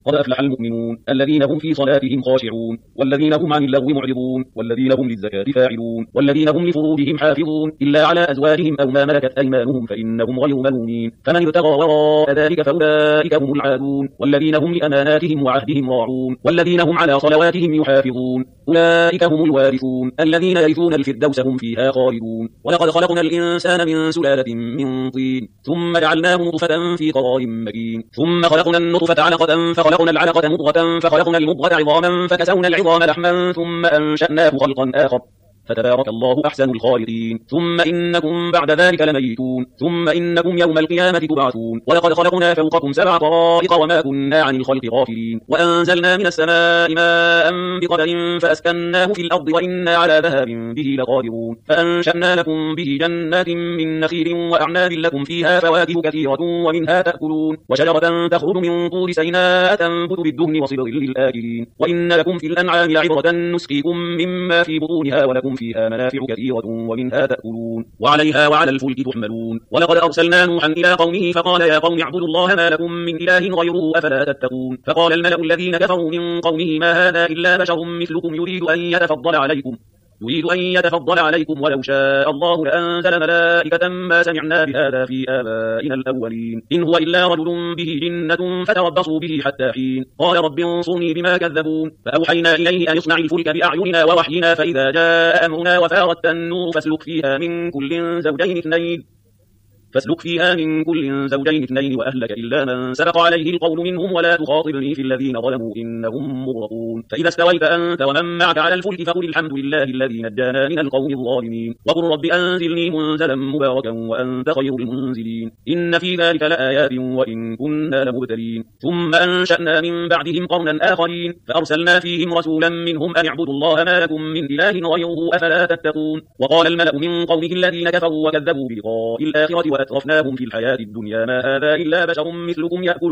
قد أفلح المؤمنون الذين هم في صلاتهم خاشعون والذين هم عن اللغو معرضون والذين هم للزكاة فاعلون والذين هم لفروجهم حافظون إلا على أزواجهم أو ما ملكت أيمانهم فإنهم غير ملومين فمن ابتغى وراء ذلك فأولئك هم العادون والذين هم لأماناتهم وعهدهم راعون والذين هم على صلواتهم يحافظون أولئك هم الوارثون الذين يرثون الفردوس هم فيها خالدون ولقد خلقنا الإنسان من سلالة من طين ثم جعلناه نطفة في قرار مكين ثم خلقنا النطفة علقة فخلقنا العلقة مضغة فخلقنا المضغة عظاما فكسونا العظام لحما ثم أنشأناه خلقا آخر فتبارك الله أحسن الخالقين ثم إنكم بعد ذلك لميتون ثم إنكم يوم القيامة تبعثون ولقد خلقنا فوقكم 7 طرائق وما كنا عن الخلق غافلين وأنزلنا من السماء ماء بقدر فأسكناه في الأرض وإنا على ذهاب به لقادرون فأنشأنا لكم به جنات من نخيل وأعناب لكم فيها فواكه كثيرة ومنها تأكلون وشجرة تخرج من طور سيناء تنبت بالدهن وصبغ للآكلين وإن لكم في الأنعام لعبرة نسقيكم مما في بطونها ولكم فيها منافع كثيرة ومنها تأكلون وعليها وعلى الفلك تحملون ولقد أرسلنا نوحا إلى قومه فقال يا قوم اعبدوا الله ما لكم من إله غيره أفلا تتقون فقال الملأ الذين كفروا من قومه ما هذا إلا بشر مثلكم يريد أن يتفضل عليكم ولو شاء الله لأنزل ملائكة ما سمعنا بهذا في آبائنا الأولين إن هو إلا رجل به جنة فتربصوا به حتى حين قال رب انصرني بما كذبون فأوحينا إليه أن يصنع الفلك بأعيننا ووحينا فإذا جاء أمرنا وفارت النور فاسلك فيها من كل زوجين اثنين وأهلك إلا من سبق عليه القول منهم ولا تخاطبني في الذين ظلموا إنهم مغرقون فإذا استويت أنت ومن معك على الفلك فقل الحمد لله الذي نجانا من القوم الظالمين وقل رب أنزلني منزلا مباركا وأنت خير المنزلين إن في ذلك لآيات وإن كنا لمبتلين ثم أنشأنا من بعدهم قرنا آخرين فأرسلنا فيهم رسولا منهم أن اعبدوا الله ما لكم من إله غيره أفلا تتقون وقال الملأ من قومه الذين كفروا وكذبوا بلقاء الآخرة وأترفناهم في الحياة الدنيا ما هذا إلا بشر مثلكم يأكل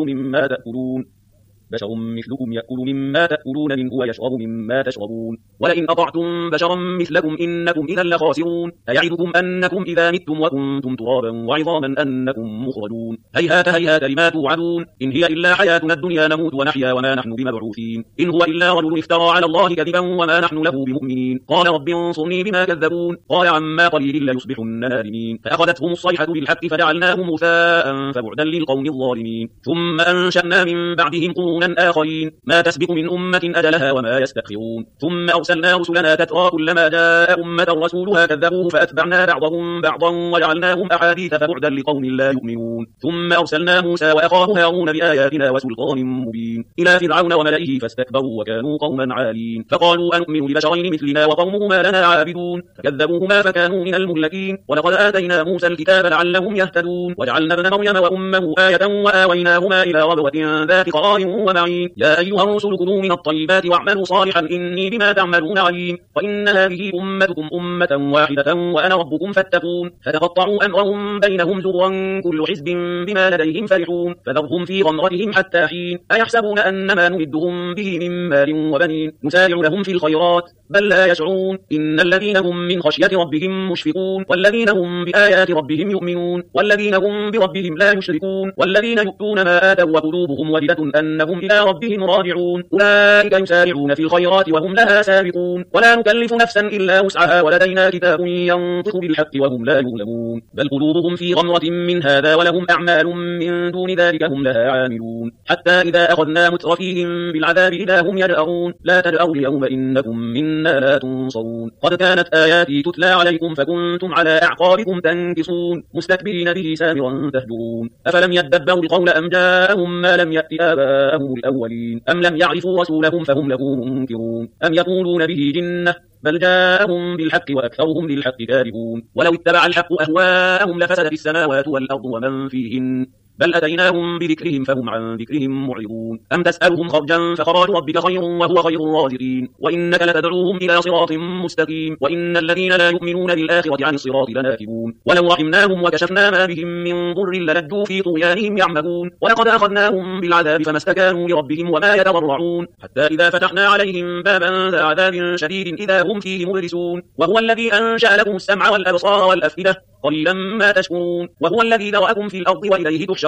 مما تأكلون منه ويشرب مما تشربون ولئن أطعتم بشرا مثلكم إنكم إذا لخاسرون أيعدكم أنكم إذا متم وكنتم ترابا وعظاما أنكم مخرجون هيهات لما توعدون إن هي إلا حياتنا الدنيا نموت ونحيا وما نحن بمبعوثين إن هو إلا رجل افترى على الله كذبا وما نحن له بمؤمنين قال رب انصرني بما كذبون قال عما قليل ليصبحن نادمين فأخذتهم الصيحة بالحق فجعلناهم غثاء فبعدا للقوم الظالمين ثم أنشأنا من بعدهم قرونا آخرين ما تسبق من أمة أجلها وما يستأخرون ثم أرسلنا رسلنا تترى كلما جاء أمة رسولها كذبوه فأتبعنا بعضهم بعضا وجعلناهم أحاديث فبعدا لقوم لا يؤمنون ثم أرسلنا موسى وأخاه هارون بآياتنا وسلطان مبين إلى فرعون وملئه فاستكبروا وكانوا قوما عالين فقالوا أنؤمن لبشرين مثلنا وقومهما لنا عابدون فكذبوهما فكانوا من المهلكين ولقد آتينا موسى الكتاب لعلهم يهتدون وجعلنا ابن مريم وأمه آية وآويناهما إلى ربوة ذات قرار ومعين يا أيها الرسل كلوا من الطيبات واعملوا صالحا إني بما تعملون عليم وإن هذه أمتكم أمة واحدة وأنا ربكم فاتقون فتقطعوا أمرهم بينهم زرا كل حزب بما لديهم فرحون فذرهم في غمرتهم حتى حين أيحسبون أن ما نمدهم به من مال وبنين نسارع لهم في الخيرات بل لا يشعرون إن الذين هم من خشية ربهم مشفقون والذين هم بآيات ربهم يؤمنون والذين هم بربهم لا يشركون والذين يؤتون ما آتوا وقلوبهم وجلة أنهم إلى ربهم راجعون أولئك يسارعون في الخيرات وهم لها سابقون ولا نكلف نفسا إلا وسعها ولدينا كتاب ينطق بالحق وهم لا يظلمون بل قلوبهم في غمرة من هذا ولهم أعمال من دون ذلك هم لها عاملون حتى إذا أخذنا مترفيهم بالعذاب إذا هم يجأرون لا تجأروا اليوم إنكم منا لا تنصرون قد كانت آياتي تتلى عليكم فكنتم على أعقابكم تنكصون مستكبرين به سامرا تهجرون أفلم يدبروا القول أم جاءهم ما لم يأت آباءهم الأولين أم لم يعرفوا رسولهم فهم له منكرون أم يقولون به جنة بل جاءهم بالحق وأكثرهم للحق كارهون ولو اتبع الحق أهواءهم لفسدت السماوات والأرض ومن فيهن بل أتيناهم بذكرهم فهم عن ذكرهم معرضون أم تسألهم خرجا فخراج ربك خير وهو خير الرازقين وإنك لتدعوهم إلى صراط مستقيم وإن الذين لا يؤمنون بالآخرة عن الصراط لناكبون ولو رحمناهم وكشفنا ما بهم من ضر للجوا في طغيانهم يعمهون ولقد أخذناهم بالعذاب فما استكانوا لربهم وما يتضرعون حتى إذا فتحنا عليهم بابا ذا عذاب شديد إذا هم فيه مبلسون وهو الذي أنشأ لكم السمع والأبصار والأفئدة قليلا ما تشكرون وهو الذي ذرأكم في الأرض وإليه تحشرون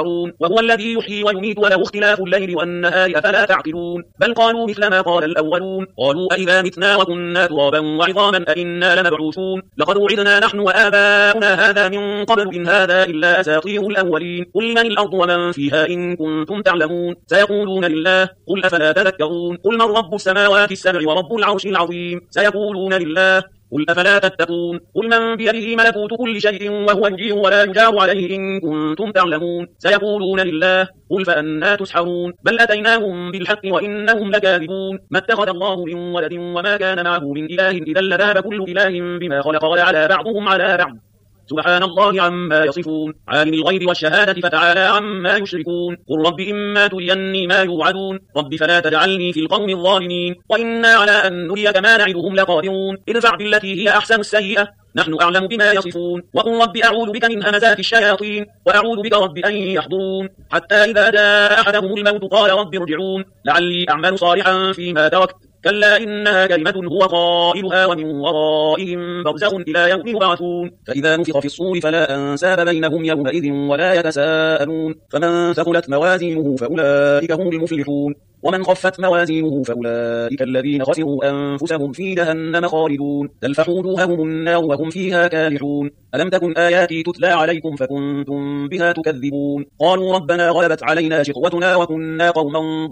تذكرون وهو الذي يحيي ويميت وله اختلاف الليل والنهار أفلا تعقلون بل قالوا مثل ما قال الأولون قالوا أئذا متنا وكنا ترابا وعظاما أئنا لمبعوثون لقد وعدنا نحن وآباؤنا هذا من قبل إن هذا إلا أساطير الأولين قل من الأرض ومن فيها إن كنتم تعلمون سيقولون لله قل أفلا تذكرون قل من رب السماوات السبع ورب العرش العظيم سيقولون لله قل أفلا تتقون قل من بيده ملكوت كل شيء وهو يجير ولا يجار عليه إن كنتم تعلمون سيقولون لله قل فأنا تسحرون بل أتيناهم بالحق وإنهم لكاذبون ما اتخذ الله من ولد وما كان معه من إله إذا لذهب كل إله بما خلق ولعلى بعضهم على بعض سبحان الله عما يصفون عالم الغيب والشهادة فتعالى عما يشركون قل رب إما تريني ما يوعدون رب فلا تجعلني في القوم الظالمين وإنا على أن نريك ما نعدهم لقادرون ادفع بالتي هي أحسن السيئة نحن أعلم بما يصفون وقل رب أعوذ بك من همزات الشياطين وأعوذ بك رب أن يحضرون حتى إذا جاء أحدهم الموت قال رب ارجعون لعلي أعمل صالحا فيما تركت كلا إنها كلمة هو قائلها ومن ورائهم برزخ إلى يوم يبعثون فإذا نفخ في الصور فلا أنساب بينهم يومئذ ولا يتساءلون فمن ثقلت موازينه فأولئك هم المفلحون ومن خفت موازينه فأولئك الذين خسروا أنفسهم في جهنم خالدون تلفح وجوههم النار وهم فيها كالحون ألم تكن آياتي تتلى عليكم فكنتم بها تكذبون قالوا ربنا غلبت علينا شقوتنا وكنا قوما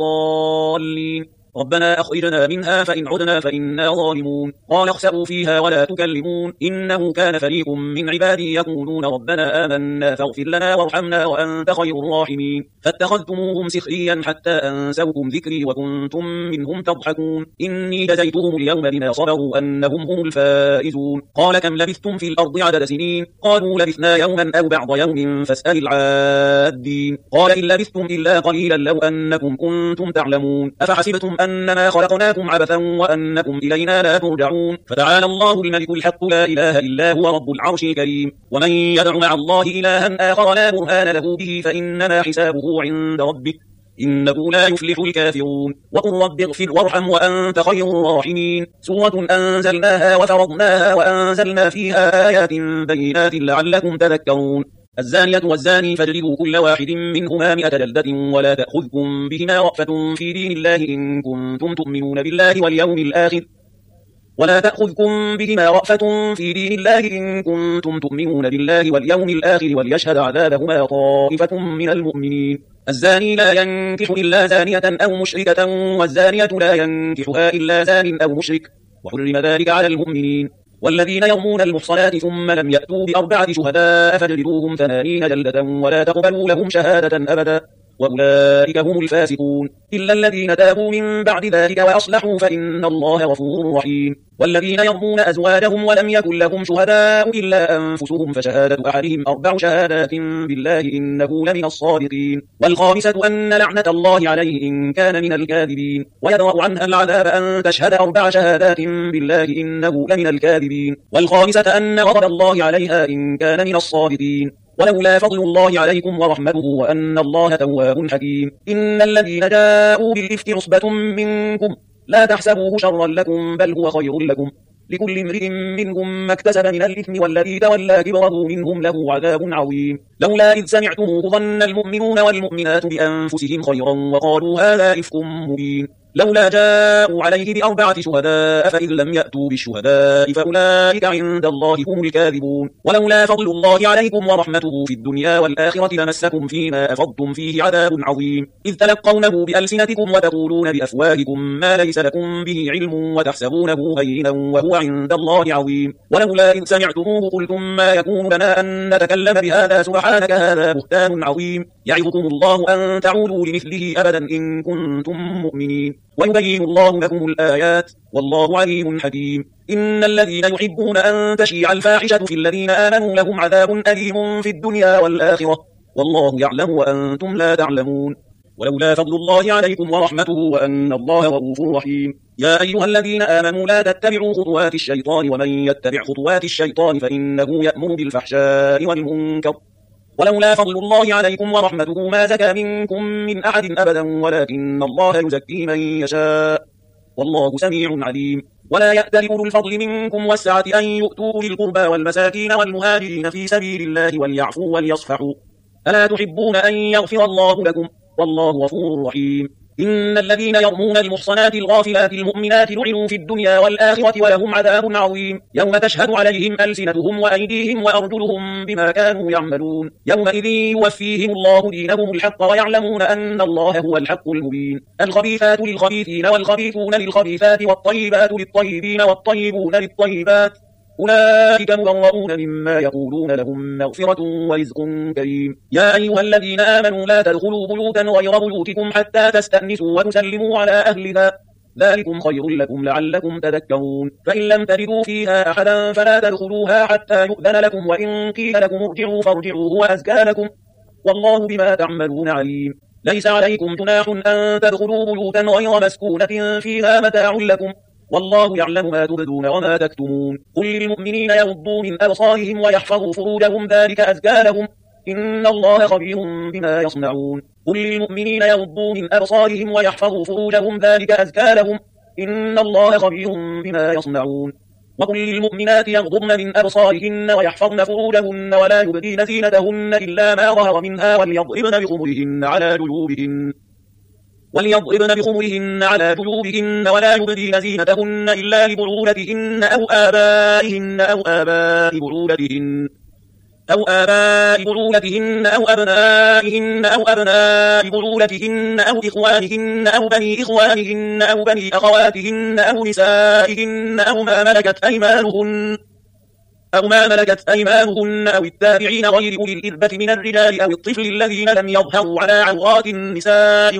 ضالين ربنا أخرجنا منها فإن عدنا فإنا ظالمون قال اخسئوا فيها ولا تكلمون إنه كان فريق من عبادي يقولون ربنا آمنا فاغفر لنا وارحمنا وأنت خير الراحمين فاتخذتموهم سخريا حتى أنسوكم ذكري وكنتم منهم تضحكون إني جزيتهم اليوم بما صبروا أنهم هم الفائزون قال كم لبثتم في الأرض عدد سنين قالوا لبثنا يوما أو بعض يوم فاسأل العادين قال إن لبثتم إلا قليلا لو أنكم كنتم تعلمون أفحسبتم أنما خلقناكم عبثا وأنكم إلينا لا ترجعون فتعالى الله الملك الحق لا إله إلا هو رب العرش الكريم ومن يدع مع الله إلها آخر لا برهان له به فإنما حسابه عند ربه إنه لا يفلح الكافرون وقل رب اغفر وارحم وأنت خير الراحمين سورة أنزلناها وفرضناها وأنزلنا فيها آيات بينات لعلكم تذكرون الزانية والزاني فاجلدوا كل واحد منهما 100 جلدة ولا تأخذكم بهما رأفة في دين الله إن كنتم تؤمنون بالله واليوم الآخر ولا تأخذكم بهما رأفة في دين الله إن كنتم تؤمنون بالله واليوم الآخر وليشهد عذابهما طائفة من المؤمنين الزاني لا ينكح إلا زانية أو مشركة والزانية لا ينكحها إلا زان أو مشرك وحرم ذلك على المؤمنين والذين يرمون المحصنات ثم لم يأتوا ب4 شهداء فاجلدوهم 80 جلدة ولا تقبلوا لهم شهادة أبدا وأولئك هم الفاسقون إلا الذين تابوا من بعد ذلك وأصلحوا فإن الله غفور رحيم والذين يرمون أزواجهم ولم يكن لهم شهداء إلا أنفسهم فشهادة أحدهم 4 شهادات بالله إنه لمن الصادقين والخامسة أن لعنة الله عليه إن كان من الكاذبين ويدرأ عنها العذاب أن تشهد 4 شهادات بالله إنه لمن الكاذبين والخامسة أن غضب الله عليها إن كان من الصادقين ولولا فضل الله عليكم ورحمته وأن الله تواب حكيم إن الذين جاءوا بالإفك عصبة منكم لا تحسبوه شرا لكم بل هو خير لكم لكل امرئ منهم ما اكتسب من الإثم والذي تولى كبره منهم له عذاب عظيم لولا إذ سمعتموه ظن المؤمنون والمؤمنات بأنفسهم خيرا وقالوا هذا إفك مبين لولا جاءوا عليه ب4 شهداء فإذ لم يأتوا بالشهداء فأولئك عند الله هم الكاذبون ولولا فضل الله عليكم ورحمته في الدنيا والآخرة لمسكم فيما أفضتم فيه عذاب عظيم إذ تلقونه بألسنتكم وتقولون بأفواهكم ما ليس لكم به علم وتحسبونه هينا وهو عند الله عظيم ولولا إذ سمعتموه قلتم ما يكون لنا أن نتكلم بهذا سبحانك هذا بهتان عظيم يعظكم الله أن تعودوا لمثله أبدا إن كنتم مؤمنين ويبين الله لكم الآيات والله عليم حكيم إن الذين يحبون أن تشيع الفاحشة في الذين آمنوا لهم عذاب أليم في الدنيا والآخرة والله يعلم وأنتم لا تعلمون ولولا فضل الله عليكم ورحمته وأن الله رؤوف رحيم يا أيها الذين آمنوا لا تتبعوا خطوات الشيطان ومن يتبع خطوات الشيطان فإنه يأمر بالفحشاء والمنكر ولولا فضل الله عليكم ورحمته ما زكى منكم من أحد أبدا ولكن الله يزكي من يشاء والله سميع عليم ولا يأتل أولو الفضل منكم والسعة أن يؤتوا أولي القربى والمساكين والمهاجرين في سبيل الله وليعفوا وليصفحوا ألا تحبون أن يغفر الله لكم والله غفور رحيم. إن الذين يرمون المحصنات الغافلات المؤمنات لعنوا في الدنيا والآخرة ولهم عذاب عظيم يوم تشهد عليهم ألسنتهم وأيديهم وأرجلهم بما كانوا يعملون يومئذ يوفيهم الله دينهم الحق ويعلمون أن الله هو الحق المبين. الخبيثات للخبيثين والخبيثون للخبيثات والطيبات للطيبين والطيبون للطيبات أولئك مبرؤون مما يقولون لهم مغفرة ورزق كريم. يا أيها الذين آمنوا لا تدخلوا بيوتا غير بيوتكم حتى تستأنسوا وتسلموا على أهلها ذلكم خير لكم لعلكم تذكرون. فإن لم تجدوا فيها أحدا فلا تدخلوها حتى يؤذن لكم وإن قيل لكم ارجعوا فارجعوا هو أزكى لكم والله بما تعملون عليم. ليس عليكم جناح أن تدخلوا بيوتا غير مسكونة فيها متاع لكم والله يعلم ما تبدون وما تكتمون. قل للمؤمنين يغضوا من أبصارهم ويحفظوا فروجهم ذلك أزكى لهم إن الله خبير بما يصنعون. قل للمؤمنين يغضوا من أبصارهم ويحفظوا فروجهم ذلك أزكى لهم إن الله خبير بما يصنعون. وقل للمؤمنات يغضضن من أبصارهن ويحفظن فروجهن ولا يبدين زينتهن إلا ما ظهر منها وليضربن بخمرهن على جيوبهن ولا يبدين زينتهن إلا لبعولتهن أو آبائهن أو آباء بعولتهن أو أبنائهن أو أبناء بعولتهن أو إخوانهن أو بني إخوانهن أو بني أخواتهن أو نسائهن أو ما ملكت أيمانهن أو التابعين غير أولي الإربة من الرجال أو الطفل الذين لم يظهروا على عورات النساء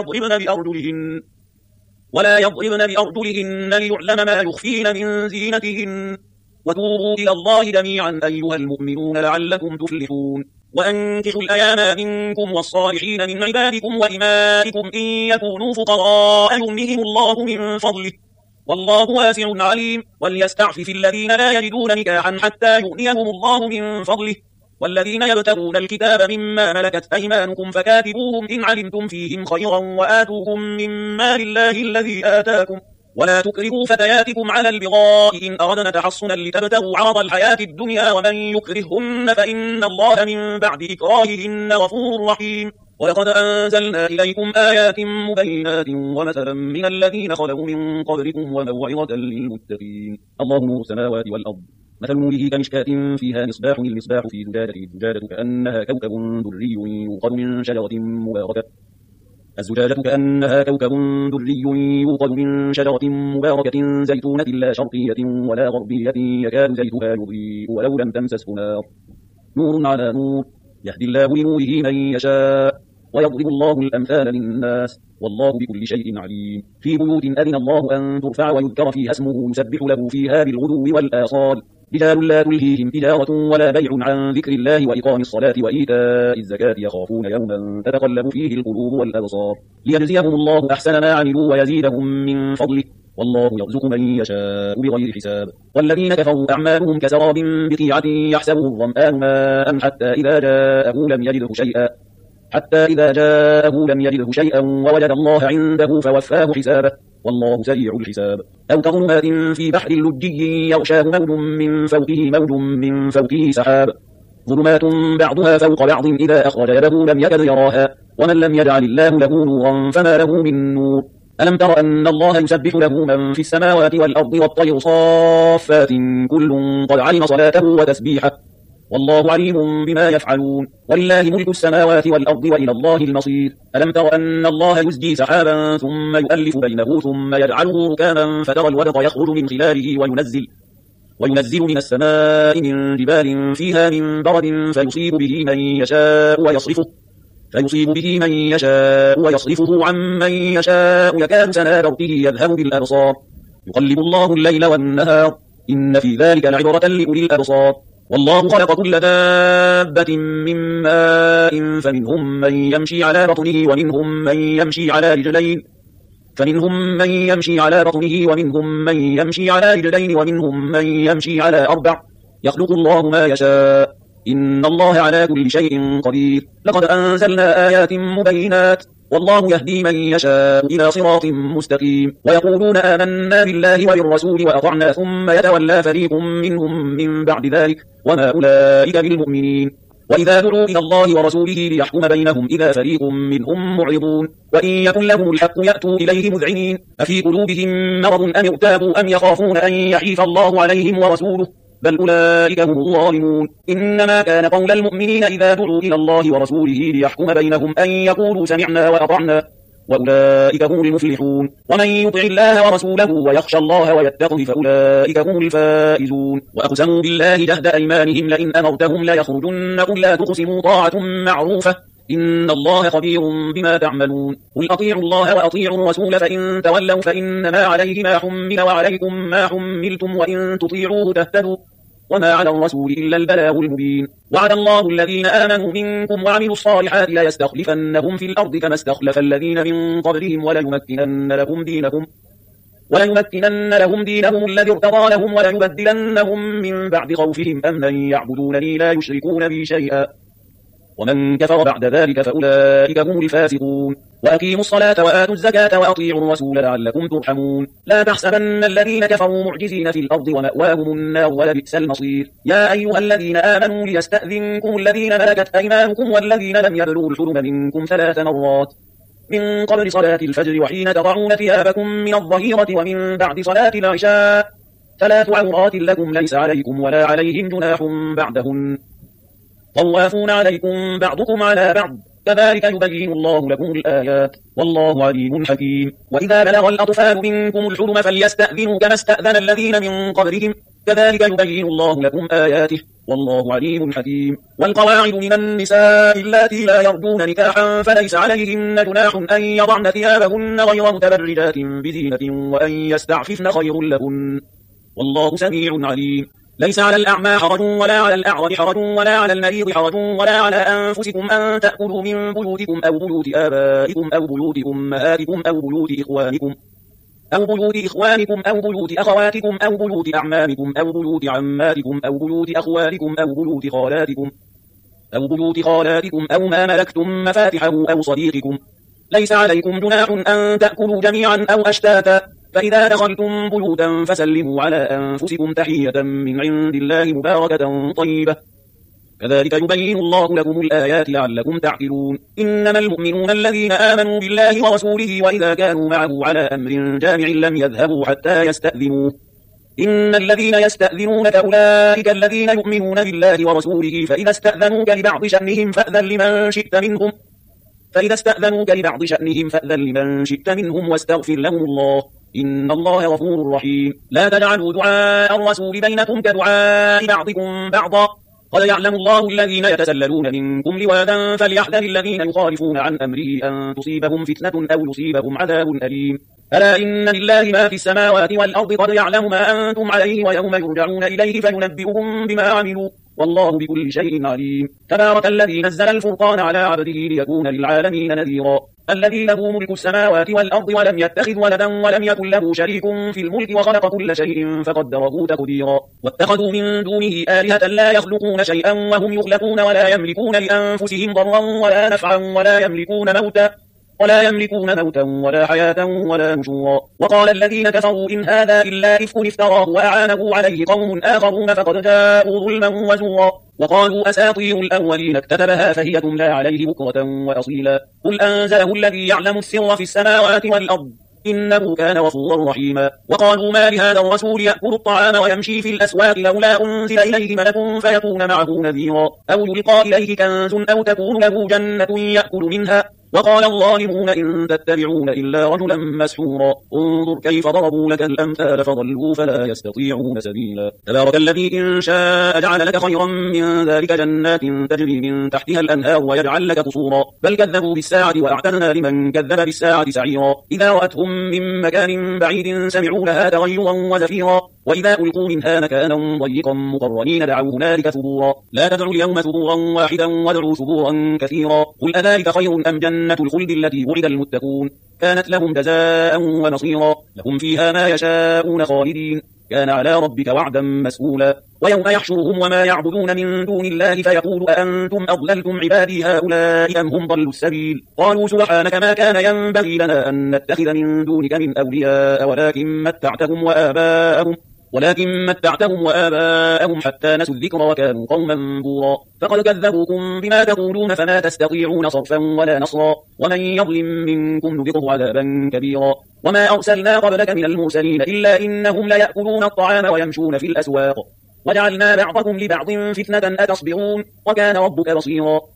ولا يضربن بأرجلهن ليعلم ما يخفين من زينتهن. وتوبوا إلى الله جميعا أيها المؤمنون لعلكم تفلحون. وأنكحوا الأيام منكم والصالحين من عبادكم وإمائكم إن يكونوا فقراء يغنهم الله من فضله والله واسع عليم. وليستعفف الذين لا يجدون نكاحا حتى يغنيهم الله من فضله والذين يبتغون الكتاب مما ملكت أيمانكم فكاتبوهم إن علمتم فيهم خيرا وآتوهم من مال الله الذي آتاكم ولا تكرهوا فتياتكم على البغاء إن أردنا تحصنا لتبتغوا عرض الحياة الدنيا ومن يكرههن فإن الله من بعد إكراههن غفور رحيم. ولقد أنزلنا إليكم آيات مبينات ومثلا من الذين خلوا من قبلكم وموعظة للمتقين. الله نور السماوات والأرض مثل نوره كمشكاة فيها مصباح المصباح في زجاجة الزجاجة كأنها كوكب دري يوقد من شجرة مباركة زيتونة لا شرقية ولا غربية يكاد زيتها يضيء ولو لم تمسسه نار نور على نور يهدي الله لنوره من يشاء ويضرب الله الأمثال للناس والله بكل شيء عليم. في بيوت أذن الله أن ترفع ويذكر فيها اسمه يسبح له فيها بالغدو والآصال رجال لا تلهيهم تجارة ولا بيع عن ذكر الله وإقام الصلاة وإيتاء الزكاة يخافون يوما تتقلب فيه القلوب والأبصار ليجزيهم الله أحسن ما عملوا ويزيدهم من فضله والله يرزق من يشاء بغير حساب. والذين كفروا أعمالهم كسراب بقيعة يحسبه الظمآن ماء حتى إذا جاءه لم يجده شيئا ووجد الله عنده فوفاه حسابه والله سريع الحساب. أو كظلمات في بحر لجي يغشاه موج من فوقه سحاب ظلمات بعضها فوق بعض إذا أخرج يده لم يكد يراها ومن لم يجعل الله له نورا فما له من نور. ألم تر أن الله يسبح له من في السماوات والأرض والطير صافات كل قد علم صلاته وتسبيحه والله عليم بما يفعلون. ولله ملك السماوات والأرض وإلى الله المصير. ألم تر أن الله يزجي سحابا ثم يؤلف بينه ثم يجعله ركاما فترى الودق يخرج من خلاله وينزل من السماء من جبال فيها من برد فيصيب به من يشاء ويصرفه عن من يشاء يكاد سنا برقه يذهب بالأبصار يقلب الله الليل والنهار إن في ذلك لعبرة لأولي الأبصار. والله خلق كل دابة من ماء فمنهم من يمشي على بطنه ومنهم من يمشي على رجلين ومنهم من يمشي على أربع يخلق الله ما يشاء إن الله على كل شيء قدير. لقد أنزلنا آيات مبينات والله يهدي من يشاء إلى صراط مستقيم. ويقولون آمنا بالله وبالرسول وأطعنا ثم يتولى فريق منهم من بعد ذلك وما أولئك بالمؤمنين. وإذا دعوا إلى الله ورسوله ليحكم بينهم إذا فريق منهم معرضون وإن يكن لهم الحق يأتوا إليه مذعنين أفي قلوبهم مرض أم ارتابوا أم يخافون أن يحيف الله عليهم ورسوله بل أولئك هم الظالمون إنما كان قول المؤمنين إذا دعوا إلى الله ورسوله ليحكم بينهم أن يقولوا سمعنا وأطعنا وأولئك هم المفلحون ومن يطع الله ورسوله ويخشى الله ويتقه فأولئك هم الفائزون وأقسموا بالله جهد أيمانهم لئن أمرتهم ليخرجن قل لا تقسموا طاعة معروفة إن الله خبير بما تعملون قل أطيعوا الله وأطيعوا الرسول فإن تولوا فإنما عليه ما حمل وعليكم ما حملتم وإن تطيعوه تهتدوا وما على الرسول إلا البلاغ المبين وعد الله الذين آمنوا منكم وعملوا الصالحات ليستخلفنهم في الأرض كما استخلف الذين من قبلهم وليمكنن لهم دينهم الذي ارتضى لهم وليبدلنهم من بعد خوفهم أمنا يعبدونني لا يشركون بي شيئا ومن كفر بعد ذلك فأولئك هم الفاسقون وأقيموا الصلاة وآتوا الزكاة وأطيعوا الرسول لعلكم ترحمون لا تحسبن الذين كفروا معجزين في الأرض ومأواهم النار ولبئس المصير يا أيها الذين آمنوا ليستأذنكم الذين ملكت أيمانكم والذين لم يبلغوا الحلم منكم 3 مرات من قبل صلاة الفجر وحين تضعون ثيابكم من الظهيرة ومن بعد صلاة العشاء 3 عورات لكم ليس عليكم ولا عليهم جناح بعدهن طوافون عليكم بعضكم على بعض كذلك يبين الله لكم الآيات والله عليم حكيم وإذا بلغ الأطفال منكم الحلم فليستأذنوا كما استأذن الذين من قبلهم كذلك يبين الله لكم آياته والله عليم حكيم والقواعد من النساء اللاتي لا يرجون نكاحا فليس عليهن جناح أن يضعن ثيابهن غير متبرجات بزينة وأن يستعففن خير لهن والله سميع عليم ليس على الأعمى حرج ولا على الأعرج حرج ولا على المريض حرج ولا على أنفسكم أن تأكلوا من بيوتكم أو بيوت آبائكم أو بيوت أمهاتكم أو بيوت إخوانكم أو بيوت أخواتكم أو بيوت أعمامكم أو بيوت عماتكم أو بيوت أخوالكم أو بيوت خالاتكم أو ما ملكتم مفاتحه أو صديقكم ليس عليكم جناح أن تأكلوا جميعا أو أشتاتا فإذا دخلتم بيوتا فسلموا على أنفسكم تحية من عند الله مباركة طيبة كذلك يبين الله لكم الآيات لعلكم تعقلون إنما المؤمنون الذين آمنوا بالله ورسوله وإذا كانوا معه على أمر جامع لم يذهبوا حتى يستأذنوه إن الذين يستأذنونك أولئك الذين يؤمنون بالله ورسوله فإذا استأذنوك لبعض شأنهم فأذن لمن شئت منهم واستغفر لهم الله إن الله غفور رحيم لا تجعلوا دعاء الرسول بينكم كدعاء بعضكم بعضا قد يعلم الله الذين يتسللون منكم لواذا فليحذر الذين يخالفون عن أمره أن تصيبهم فتنة أو يصيبهم عذاب أليم ألا إن لله ما في السماوات والأرض قد يعلم ما أنتم عليه ويوم يرجعون إليه فينبئهم بما عملوا والله بكل شيء عليم تبارك الذي نزل الفرقان على عبده ليكون للعالمين نذيرا الذي له ملك السماوات والأرض ولم يتخذ ولدا ولم يكن له شريك في الملك وخلق كل شيء فقدره تقديرا واتخذوا من دونه آلهة لا يخلقون شيئا وهم يخلقون ولا يملكون لأنفسهم ضرا ولا نفعا ولا يملكون موتا ولا حياة ولا نشورا وقال الذين كفروا إن هذا إلا إفك افتراه وأعانه عليه قوم آخرون فقد جاءوا ظلما وزورا وقالوا أساطير الأولين اكتتبها فهي تملى عليه بكرة وأصيلا قل أنزله الذي يعلم السر في السماوات والأرض إنه كان غفورا رحيما وقالوا ما لهذا الرسول يأكل الطعام ويمشي في الأسواق لولا أنزل إليه ملك فيكون معه نذيرا أو يلقى إليه كنز أو تكون له جنة يأكل منها وقال الظالمون إن تتبعون إلا رجلا مسحورا انظر كيف ضربوا لك الأمثال فضلوا فلا يستطيعون سبيلا تبارك الذي إن شاء جعل لك خيرا من ذلك جنات تجري من تحتها الأنهار ويجعل لك قصورا بل كذبوا بالساعة وأعتدنا لمن كذب بالساعة سعيرا إذا رأتهم من مكان بعيد سمعوا لها تغيرا وزفيرا وإذا ألقوا منها مكانا ضيقا مقرنين دعوا هنالك ثبورا لا تدعوا اليوم ثبورا واحدا وادعوا ثبورا كثيرا قل أذلك خير أم جنة الخلد التي وعد المتقون كانت لهم جزاء ومصيرا لهم فيها ما يشاءون خالدين كان على ربك وعدا مسئولا ويوم يحشرهم وما يعبدون من دون الله فيقول أأنتم أضللتم عبادي هؤلاء أم هم ضلوا السبيل قالوا سبحانك ما كان ينبغي لنا أن نتخذ من دونك من أولياء ولكن متعتهم ولكن متعتهم وآباءهم حتى نسوا الذكر وكانوا قوما بورا فقد كذبوكم بما تقولون فما تستطيعون صرفا ولا نصرا ومن يظلم منكم نذقه عذابا كبيرا وما أرسلنا قبلك من المرسلين إلا إنهم ليأكلون الطعام ويمشون في الأسواق وجعلنا بعضكم لبعض فتنة أتصبرون وكان ربك بصيرا